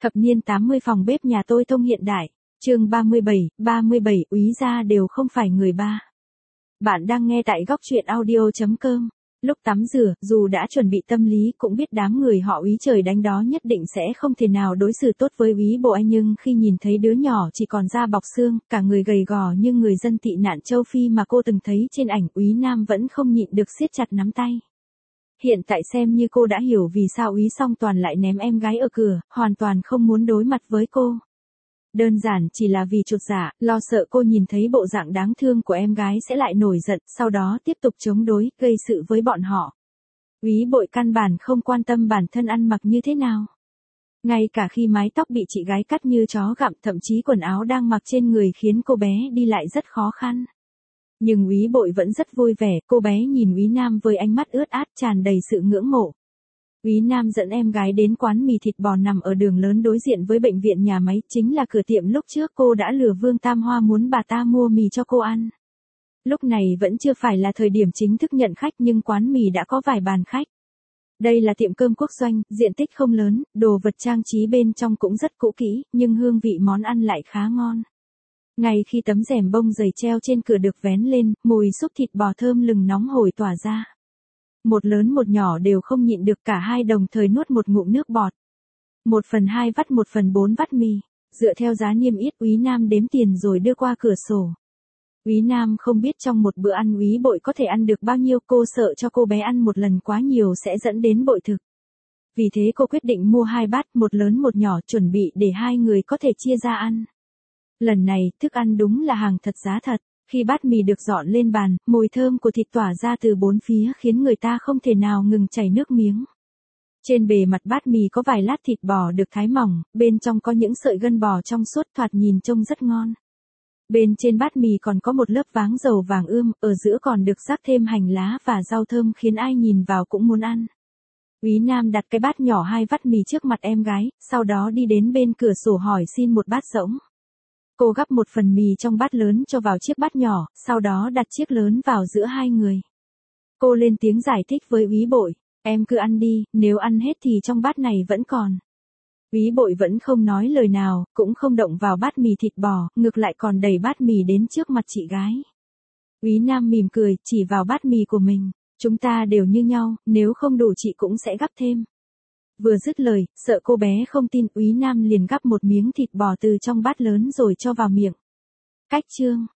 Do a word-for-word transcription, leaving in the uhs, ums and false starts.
Thập niên tám mươi phòng bếp nhà tôi thông hiện đại. Chương ba mươi bảy, ba mươi bảy úy gia đều không phải người ba. Bạn đang nghe tại góc truyện audio chấm com. Lúc tắm rửa, dù đã chuẩn bị tâm lý cũng biết đám người họ úy trời đánh đó nhất định sẽ không thể nào đối xử tốt với úy bộ anh, nhưng khi nhìn thấy đứa nhỏ chỉ còn da bọc xương, cả người gầy gò như người dân tị nạn châu Phi mà cô từng thấy trên ảnh, úy Nam vẫn không nhịn được siết chặt nắm tay. Hiện tại xem như cô đã hiểu vì sao úy Song Toàn lại ném em gái ở cửa, hoàn toàn không muốn đối mặt với cô. Đơn giản chỉ là vì chột dạ, lo sợ cô nhìn thấy bộ dạng đáng thương của em gái sẽ lại nổi giận, sau đó tiếp tục chống đối, gây sự với bọn họ. Úy Bội căn bản không quan tâm bản thân ăn mặc như thế nào. Ngay cả khi mái tóc bị chị gái cắt như chó gặm, thậm chí quần áo đang mặc trên người khiến cô bé đi lại rất khó khăn. Nhưng úy Bội vẫn rất vui vẻ, cô bé nhìn úy Nam với ánh mắt ướt át tràn đầy sự ngưỡng mộ. Úy Nam dẫn em gái đến quán mì thịt bò nằm ở đường lớn đối diện với bệnh viện nhà máy, chính là cửa tiệm lúc trước cô đã lừa Vương Tam Hoa muốn bà ta mua mì cho cô ăn. Lúc này vẫn chưa phải là thời điểm chính thức nhận khách nhưng quán mì đã có vài bàn khách. Đây là tiệm cơm quốc doanh, diện tích không lớn, đồ vật trang trí bên trong cũng rất cũ kỹ, nhưng hương vị món ăn lại khá ngon. Ngay khi tấm rèm bông dày treo trên cửa được vén lên, mùi súp thịt bò thơm lừng nóng hổi tỏa ra. Một lớn một nhỏ đều không nhịn được, cả hai đồng thời nuốt một ngụm nước bọt. Một phần hai vắt một phần bốn vắt mì, dựa theo giá niêm yết úy Nam đếm tiền rồi đưa qua cửa sổ. Úy Nam không biết trong một bữa ăn úy Bội có thể ăn được bao nhiêu, cô sợ cho cô bé ăn một lần quá nhiều sẽ dẫn đến bội thực. Vì thế cô quyết định mua hai bát, một lớn một nhỏ, chuẩn bị để hai người có thể chia ra ăn. Lần này, thức ăn đúng là hàng thật giá thật. Khi bát mì được dọn lên bàn, mùi thơm của thịt tỏa ra từ bốn phía khiến người ta không thể nào ngừng chảy nước miếng. Trên bề mặt bát mì có vài lát thịt bò được thái mỏng, bên trong có những sợi gân bò trong suốt, thoạt nhìn trông rất ngon. Bên trên bát mì còn có một lớp váng dầu vàng ươm, ở giữa còn được rắc thêm hành lá và rau thơm khiến ai nhìn vào cũng muốn ăn. Úy Nam đặt cái bát nhỏ hai vắt mì trước mặt em gái, sau đó đi đến bên cửa sổ hỏi xin một bát rỗng. Cô gắp một phần mì trong bát lớn cho vào chiếc bát nhỏ, sau đó đặt chiếc lớn vào giữa hai người. Cô lên tiếng giải thích với úy Bội, em cứ ăn đi, nếu ăn hết thì trong bát này vẫn còn. Úy Bội vẫn không nói lời nào, cũng không động vào bát mì thịt bò, ngược lại còn đẩy bát mì đến trước mặt chị gái. Úy Nam mỉm cười, chỉ vào bát mì của mình, chúng ta đều như nhau, nếu không đủ chị cũng sẽ gắp thêm. Vừa dứt lời, sợ cô bé không tin, úy Nam liền gắp một miếng thịt bò từ trong bát lớn rồi cho vào miệng. Cách chương